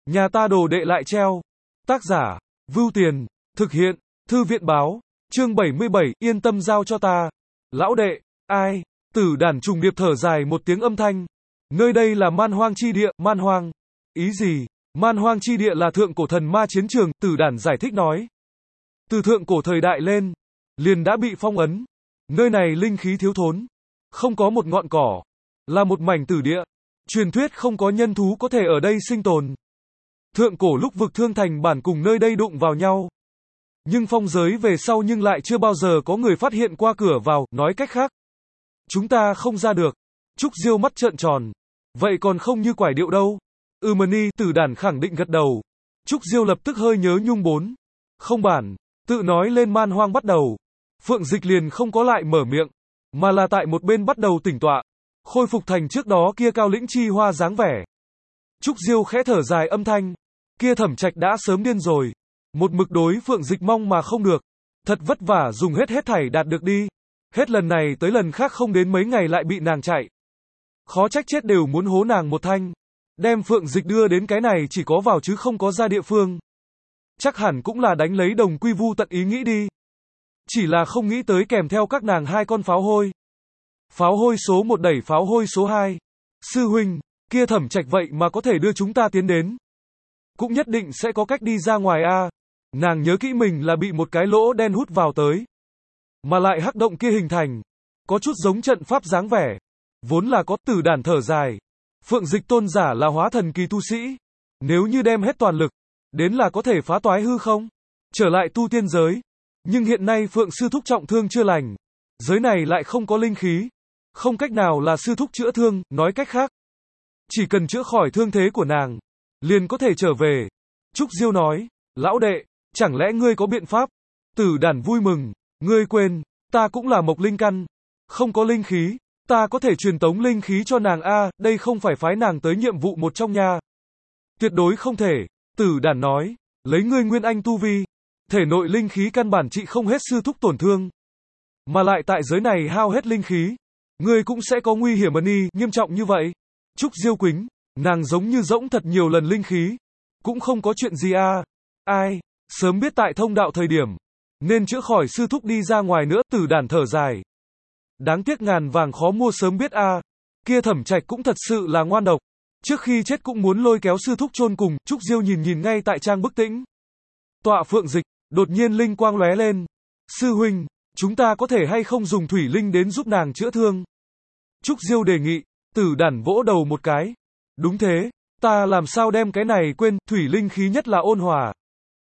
Nhà ta đồ đệ lại treo. Tác giả, Vưu Tiền, thực hiện, Thư viện báo, chương 77, yên tâm giao cho ta. Lão đệ, ai? Tử Đản trùng điệp thở dài một tiếng âm thanh. Nơi đây là man hoang chi địa, man hoang. Ý gì? Man hoang chi địa là thượng cổ thần ma chiến trường, Tử Đản giải thích nói. Từ thượng cổ thời đại lên, liền đã bị phong ấn. Nơi này linh khí thiếu thốn, không có một ngọn cỏ, là một mảnh tử địa. Truyền thuyết không có nhân thú có thể ở đây sinh tồn. Thượng cổ lúc vực Thương Thành bản cùng nơi đây đụng vào nhau. Nhưng phong giới về sau nhưng lại chưa bao giờ có người phát hiện qua cửa vào, nói cách khác. Chúng ta không ra được. Trúc Diêu mắt trợn tròn. Vậy còn không như quải điệu đâu. Mani, Tử Đản khẳng định gật đầu. Trúc Diêu lập tức hơi nhớ nhung bốn. Không bản, tự nói lên man hoang bắt đầu. Phượng Dịch liền không có lại mở miệng, mà là tại một bên bắt đầu tĩnh tọa, khôi phục thành trước đó kia cao lĩnh chi hoa dáng vẻ. Trúc Diêu khẽ thở dài âm thanh, kia Thẩm Trạch đã sớm điên rồi, một mực đối Phượng Dịch mong mà không được, thật vất vả dùng hết thảy đạt được đi, hết lần này tới lần khác không đến mấy ngày lại bị nàng chạy. Khó trách chết đều muốn hố nàng một thanh, đem Phượng Dịch đưa đến cái này chỉ có vào chứ không có ra địa phương. Chắc hẳn cũng là đánh lấy đồng quy vu tận ý nghĩ đi. Chỉ là không nghĩ tới kèm theo các nàng hai con pháo hôi. Pháo hôi số 1 đẩy pháo hôi số 2. Sư huynh, kia Thẩm Trạch vậy mà có thể đưa chúng ta tiến đến. Cũng nhất định sẽ có cách đi ra ngoài a. Nàng nhớ kỹ mình là bị một cái lỗ đen hút vào tới. Mà lại hắc động kia hình thành, có chút giống trận pháp dáng vẻ. Vốn là có. Tử Đản thở dài. Phượng Dịch tôn giả là hóa thần kỳ tu sĩ. Nếu như đem hết toàn lực, đến là có thể phá toái hư không? Trở lại tu tiên giới. Nhưng hiện nay Phượng sư thúc trọng thương chưa lành. Giới này lại không có linh khí. Không cách nào là sư thúc chữa thương, nói cách khác. Chỉ cần chữa khỏi thương thế của nàng, liền có thể trở về. Trúc Diêu nói, lão đệ, chẳng lẽ ngươi có biện pháp? Tử Đản vui mừng, ngươi quên, ta cũng là mộc linh căn. Không có linh khí, ta có thể truyền tống linh khí cho nàng a, đây không phải phái nàng tới nhiệm vụ một trong nha. Tuyệt đối không thể, Tử Đản nói, lấy ngươi nguyên anh tu vi. Thể nội linh khí căn bản trị không hết sư thúc tổn thương. Mà lại tại giới này hao hết linh khí. Ngươi cũng sẽ có nguy hiểm nghiêm trọng như vậy. Trúc Diêu quính, nàng giống như rỗng thật nhiều lần linh khí. Cũng không có chuyện gì a. Ai, sớm biết tại thông đạo thời điểm. Nên chữa khỏi sư thúc đi ra ngoài nữa. Tử Đản thở dài. Đáng tiếc ngàn vàng khó mua sớm biết a. Kia Thẩm Trạch cũng thật sự là ngoan độc. Trước khi chết cũng muốn lôi kéo sư thúc chôn cùng. Trúc Diêu nhìn ngay tại trang bức tĩnh. Tọa Phượng Dịch. Đột nhiên linh quang lóe lên. Sư huynh, chúng ta có thể hay không dùng thủy linh đến giúp nàng chữa thương? Trúc Diêu đề nghị. Tử Đản vỗ đầu một cái. Đúng thế, ta làm sao đem cái này quên, thủy linh khí nhất là ôn hòa.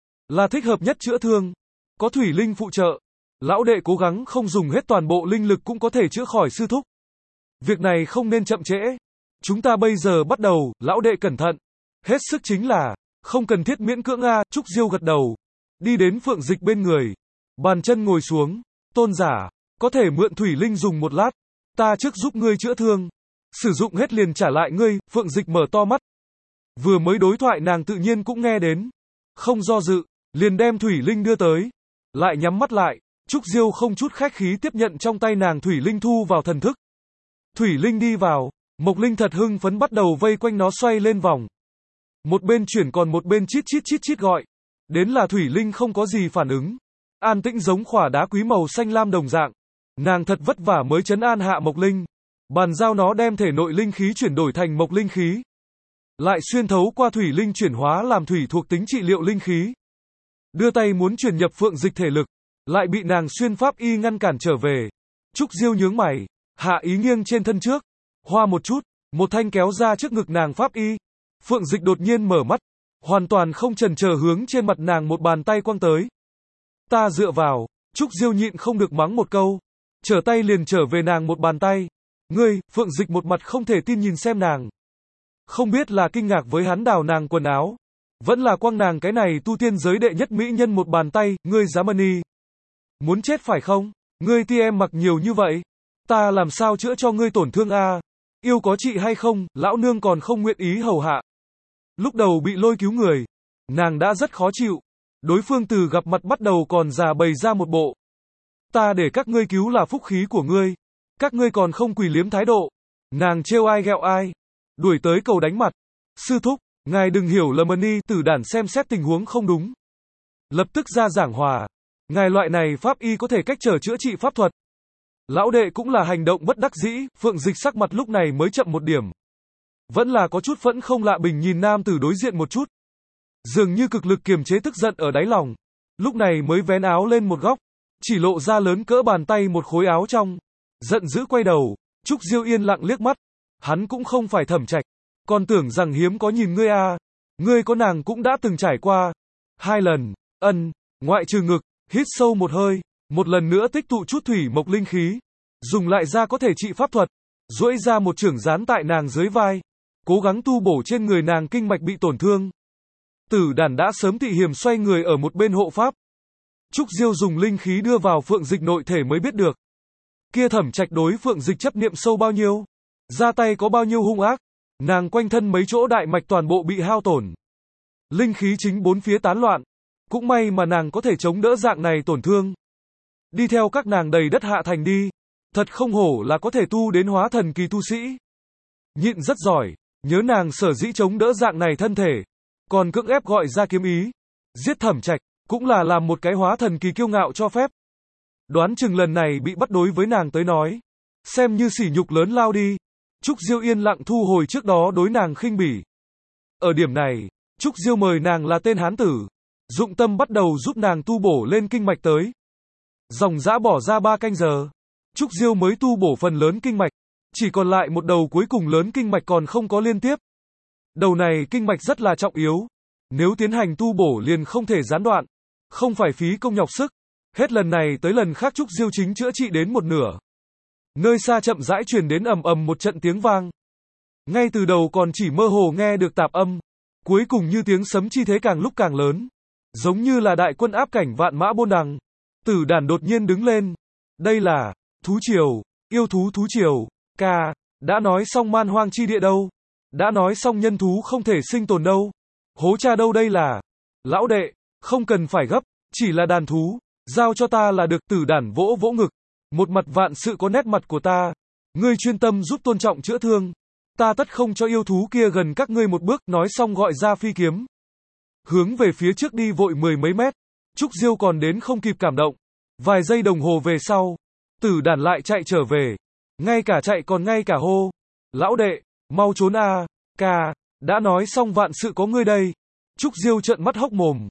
Là thích hợp nhất chữa thương. Có thủy linh phụ trợ. Lão đệ cố gắng không dùng hết toàn bộ linh lực cũng có thể chữa khỏi sư thúc. Việc này không nên chậm trễ. Chúng ta bây giờ bắt đầu, lão đệ cẩn thận. Hết sức chính là, không cần thiết miễn cưỡng a. Trúc Diêu gật đầu. Đi đến Phượng Dịch bên người. Bàn chân ngồi xuống. Tôn giả, có thể mượn thủy linh dùng một lát. Ta trước giúp ngươi chữa thương. Sử dụng hết liền trả lại ngươi. Phượng Dịch mở to mắt. Vừa mới đối thoại nàng tự nhiên cũng nghe đến. Không do dự, liền đem thủy linh đưa tới. Lại nhắm mắt lại. Trúc Diêu không chút khách khí tiếp nhận trong tay nàng thủy linh thu vào thần thức. Thủy linh đi vào. Mộc Linh thật hưng phấn bắt đầu vây quanh nó xoay lên vòng. Một bên chuyển còn một bên chít gọi. Đến là thủy linh không có gì phản ứng. An tĩnh giống khỏa đá quý màu xanh lam đồng dạng. Nàng thật vất vả mới trấn an hạ Mộc Linh. Bàn giao nó đem thể nội linh khí chuyển đổi thành mộc linh khí. Lại xuyên thấu qua thủy linh chuyển hóa làm thủy thuộc tính trị liệu linh khí. Đưa tay muốn chuyển nhập Phượng Dịch thể lực. Lại bị nàng xuyên pháp y ngăn cản trở về. Trúc Diêu nhướng mày. Hạ ý nghiêng trên thân trước. Hoa một chút. Một thanh kéo ra trước ngực nàng pháp y. Phượng Dịch đột nhiên mở mắt. Hoàn toàn không chần chờ hướng trên mặt nàng một bàn tay quăng tới. Ta dựa vào. Trúc Diêu nhịn không được mắng một câu. Trở tay liền trở về nàng một bàn tay. Ngươi, Phượng Dịch một mặt không thể tin nhìn xem nàng. Không biết là kinh ngạc với hắn đào nàng quần áo. Vẫn là quăng nàng cái này tu tiên giới đệ nhất mỹ nhân một bàn tay. Ngươi dám muốn chết phải không? Ngươi ti em mặc nhiều như vậy. Ta làm sao chữa cho ngươi tổn thương a? Yêu có trị hay không, lão nương còn không nguyện ý hầu hạ. Lúc đầu bị lôi cứu người, nàng đã rất khó chịu. Đối phương từ gặp mặt bắt đầu còn già bày ra một bộ. Ta để các ngươi cứu là phúc khí của ngươi. Các ngươi còn không quỳ liếm thái độ. Nàng trêu ai ghẹo ai. Đuổi tới cầu đánh mặt. Sư thúc, Ngài đừng hiểu lầm Ni, Tử Đản xem xét tình huống không đúng. Lập tức ra giảng hòa. Ngài loại này pháp y có thể cách trở chữa trị pháp thuật. Lão đệ cũng là hành động bất đắc dĩ, Phượng Dịch sắc mặt lúc này mới chậm một điểm. Vẫn là có chút phẫn không lạ bình nhìn nam tử đối diện một chút. Dường như cực lực kiềm chế tức giận ở đáy lòng. Lúc này mới vén áo lên một góc. Chỉ lộ ra lớn cỡ bàn tay một khối áo trong. Giận dữ quay đầu. Trúc Diêu yên lặng liếc mắt. Hắn cũng không phải Thẩm Trạch. Còn tưởng rằng hiếm có nhìn ngươi à. Ngươi có nàng cũng đã từng trải qua. 2 lần. Ngoại trừ ngực. Hít sâu một hơi. Một lần nữa tích tụ chút thủy mộc linh khí. Dùng lại ra có thể trị pháp thuật. Duỗi ra một chưởng dán tại nàng dưới vai. Cố gắng tu bổ trên người nàng kinh mạch bị tổn thương. Tử Đản đã sớm tị hiềm xoay người ở một bên hộ pháp. Trúc Diêu dùng linh khí đưa vào Phượng Dịch nội thể mới biết được. Kia Thẩm Trạch đối Phượng Dịch chấp niệm sâu bao nhiêu. Ra tay có bao nhiêu hung ác. Nàng quanh thân mấy chỗ đại mạch toàn bộ bị hao tổn. Linh khí chính bốn phía tán loạn. Cũng may mà nàng có thể chống đỡ dạng này tổn thương. Đi theo các nàng đầy đất hạ thành đi. Thật không hổ là có thể tu đến hóa thần kỳ tu sĩ. Nhịn rất giỏi. Nhớ nàng sở dĩ chống đỡ dạng này thân thể. Còn cưỡng ép gọi ra kiếm ý. Giết Thẩm Trạch. Cũng là làm một cái hóa thần kỳ kiêu ngạo cho phép. Đoán chừng lần này bị bắt đối với nàng tới nói. Xem như sỉ nhục lớn lao đi. Trúc Diêu yên lặng thu hồi trước đó đối nàng khinh bỉ. Ở điểm này, Trúc Diêu mời nàng là tên hán tử. Dụng tâm bắt đầu giúp nàng tu bổ lên kinh mạch tới. Dòng dã bỏ ra 3 canh giờ. Trúc Diêu mới tu bổ phần lớn kinh mạch. Chỉ còn lại một đầu cuối cùng lớn kinh mạch còn không có liên tiếp. Đầu này kinh mạch rất là trọng yếu. Nếu tiến hành tu bổ liền không thể gián đoạn. Không phải phí công nhọc sức. Hết lần này tới lần khác Trúc Diêu chính chữa trị đến một nửa. Nơi xa chậm rãi truyền đến ầm ầm một trận tiếng vang. Ngay từ đầu còn chỉ mơ hồ nghe được tạp âm. Cuối cùng như tiếng sấm chi thế càng lúc càng lớn. Giống như là đại quân áp cảnh vạn mã bôn đằng. Tử Đản đột nhiên đứng lên. Đây là thú triều, yêu thú thú triều. Ca, đã nói xong man hoang chi địa đâu. Đã nói xong nhân thú không thể sinh tồn đâu. Hố cha đâu đây là. Lão đệ, không cần phải gấp, chỉ là đàn thú. Giao cho ta là được. Tử Đản vỗ vỗ ngực. Một mặt vạn sự có nét mặt của ta. Ngươi chuyên tâm giúp tôn trọng chữa thương. Ta tất không cho yêu thú kia gần các ngươi một bước. Nói xong gọi ra phi kiếm. Hướng về phía trước đi vội 10 mấy mét. Trúc Diêu còn đến không kịp cảm động. Vài giây đồng hồ về sau. Tử Đản lại chạy trở về. Ngay cả chạy còn ngay cả hô. Lão đệ, mau trốn a. Ca, đã nói xong vạn sự có ngươi đây. Trúc Diêu trợn mắt hốc mồm.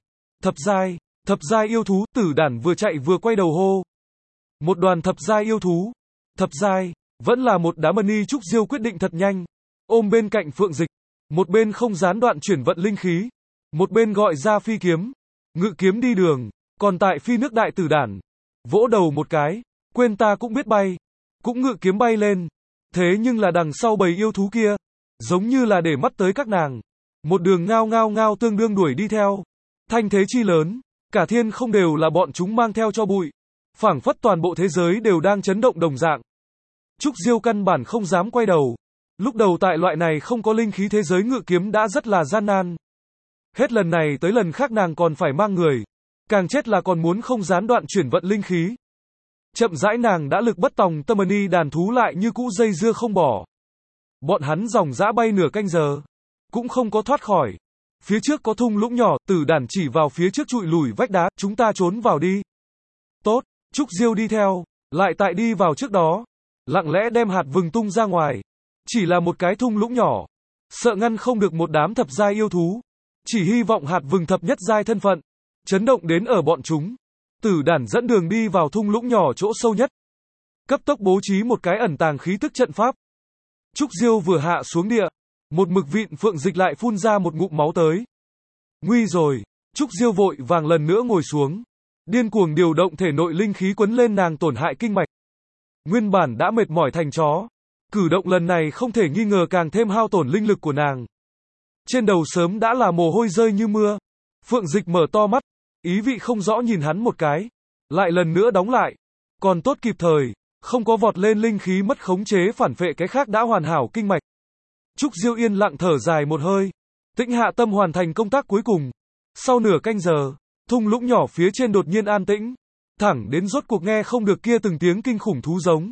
Thập giai yêu thú. Tử Đản vừa chạy vừa quay đầu hô. Một đoàn thập giai yêu thú. Thập giai, vẫn là một đám Ni. Trúc Diêu quyết định thật nhanh. Ôm bên cạnh Phượng Dịch. Một bên không gián đoạn chuyển vận linh khí. Một bên gọi ra phi kiếm. Ngự kiếm đi đường. Còn tại phi nước đại Tử Đản. Vỗ đầu một cái. Quên ta cũng biết bay. Cũng ngự kiếm bay lên. Thế nhưng là đằng sau bầy yêu thú kia. Giống như là để mắt tới các nàng. Một đường ngao tương đương đuổi đi theo. Thanh thế chi lớn. Cả thiên không đều là bọn chúng mang theo cho bụi. Phảng phất toàn bộ thế giới đều đang chấn động đồng dạng. Trúc Diêu căn bản không dám quay đầu. Lúc đầu tại loại này không có linh khí thế giới ngự kiếm đã rất là gian nan. Hết lần này tới lần khác nàng còn phải mang người. Càng chết là còn muốn không gián đoạn chuyển vận linh khí. Chậm rãi nàng đã lực bất tòng tâm. Ni đàn thú lại như cũ dây dưa không bỏ. Bọn hắn dòng dã bay nửa canh giờ. Cũng không có thoát khỏi. Phía trước có thung lũng nhỏ. Tử Đản chỉ vào phía trước trụi lùi vách đá. Chúng ta trốn vào đi. Tốt. Trúc Diêu đi theo. Lại tại đi vào trước đó. Lặng lẽ đem hạt vừng tung ra ngoài. Chỉ là một cái thung lũng nhỏ. Sợ ngăn không được một đám thập giai yêu thú. Chỉ hy vọng hạt vừng thập nhất giai thân phận. Chấn động đến ở bọn chúng. Tử Đản dẫn đường đi vào thung lũng nhỏ chỗ sâu nhất. Cấp tốc bố trí một cái ẩn tàng khí tức trận pháp. Trúc Diêu vừa hạ xuống địa. Một mực vịn Phượng Dịch lại phun ra một ngụm máu tới. Nguy rồi. Trúc Diêu vội vàng lần nữa ngồi xuống. Điên cuồng điều động thể nội linh khí quấn lên nàng tổn hại kinh mạch. Nguyên bản đã mệt mỏi thành chó. Cử động lần này không thể nghi ngờ càng thêm hao tổn linh lực của nàng. Trên đầu sớm đã là mồ hôi rơi như mưa. Phượng Dịch mở to mắt. Ý vị không rõ nhìn hắn một cái. Lại lần nữa đóng lại. Còn tốt kịp thời. Không có vọt lên linh khí mất khống chế phản phệ cái khác đã hoàn hảo kinh mạch. Trúc Diêu yên lặng thở dài một hơi. Tĩnh hạ tâm hoàn thành công tác cuối cùng. Sau nửa canh giờ. Thung lũng nhỏ phía trên đột nhiên an tĩnh. Thẳng đến rốt cuộc nghe không được kia từng tiếng kinh khủng thú giống.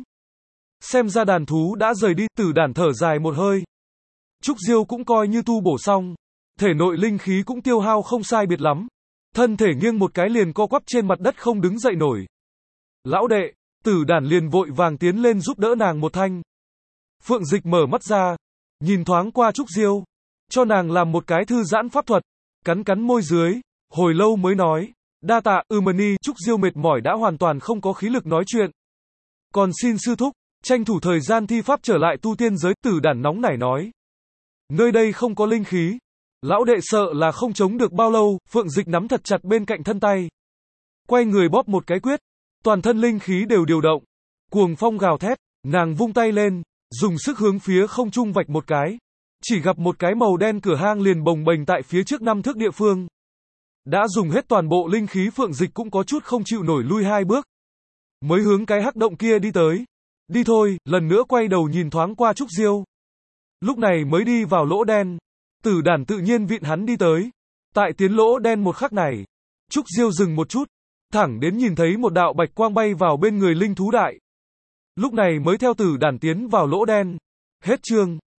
Xem ra đàn thú đã rời đi. Tử Đản thở dài một hơi. Trúc Diêu cũng coi như tu bổ xong. thể nội linh khí cũng tiêu hao không sai biệt lắm. Thân thể nghiêng một cái liền co quắp trên mặt đất không đứng dậy nổi. Lão đệ, Tử Đản liền vội vàng tiến lên giúp đỡ nàng một thanh. Phượng Dịch mở mắt ra, nhìn thoáng qua Trúc Diêu, cho nàng làm một cái thư giãn pháp thuật, cắn cắn môi dưới, hồi lâu mới nói, đa tạ, Mani. Trúc Diêu mệt mỏi đã hoàn toàn không có khí lực nói chuyện. Còn xin sư thúc, tranh thủ thời gian thi pháp trở lại tu tiên giới. Tử Đản nóng nảy nói, nơi đây không có linh khí, lão đệ sợ là không chống được bao lâu. Phượng Dịch nắm thật chặt bên cạnh thân tay, quay người bóp một cái quyết, toàn thân linh khí đều điều động, cuồng phong gào thét, nàng vung tay lên, dùng sức hướng phía không trung vạch một cái, chỉ gặp một cái màu đen cửa hang liền bồng bềnh tại phía trước 5 thước địa phương. Đã dùng hết toàn bộ linh khí, Phượng Dịch cũng có chút không chịu nổi, lui 2 bước, mới hướng cái hắc động kia đi tới. Đi thôi. Lần nữa quay đầu nhìn thoáng qua Trúc Diêu, lúc này mới đi vào lỗ đen. Tử Đản tự nhiên vịn hắn đi tới. Tại tiến lỗ đen một khắc này, Trúc Diêu dừng một chút, thẳng đến nhìn thấy một đạo bạch quang bay vào bên người linh thú đại. Lúc này mới theo Tử Đản tiến vào lỗ đen. Hết chương.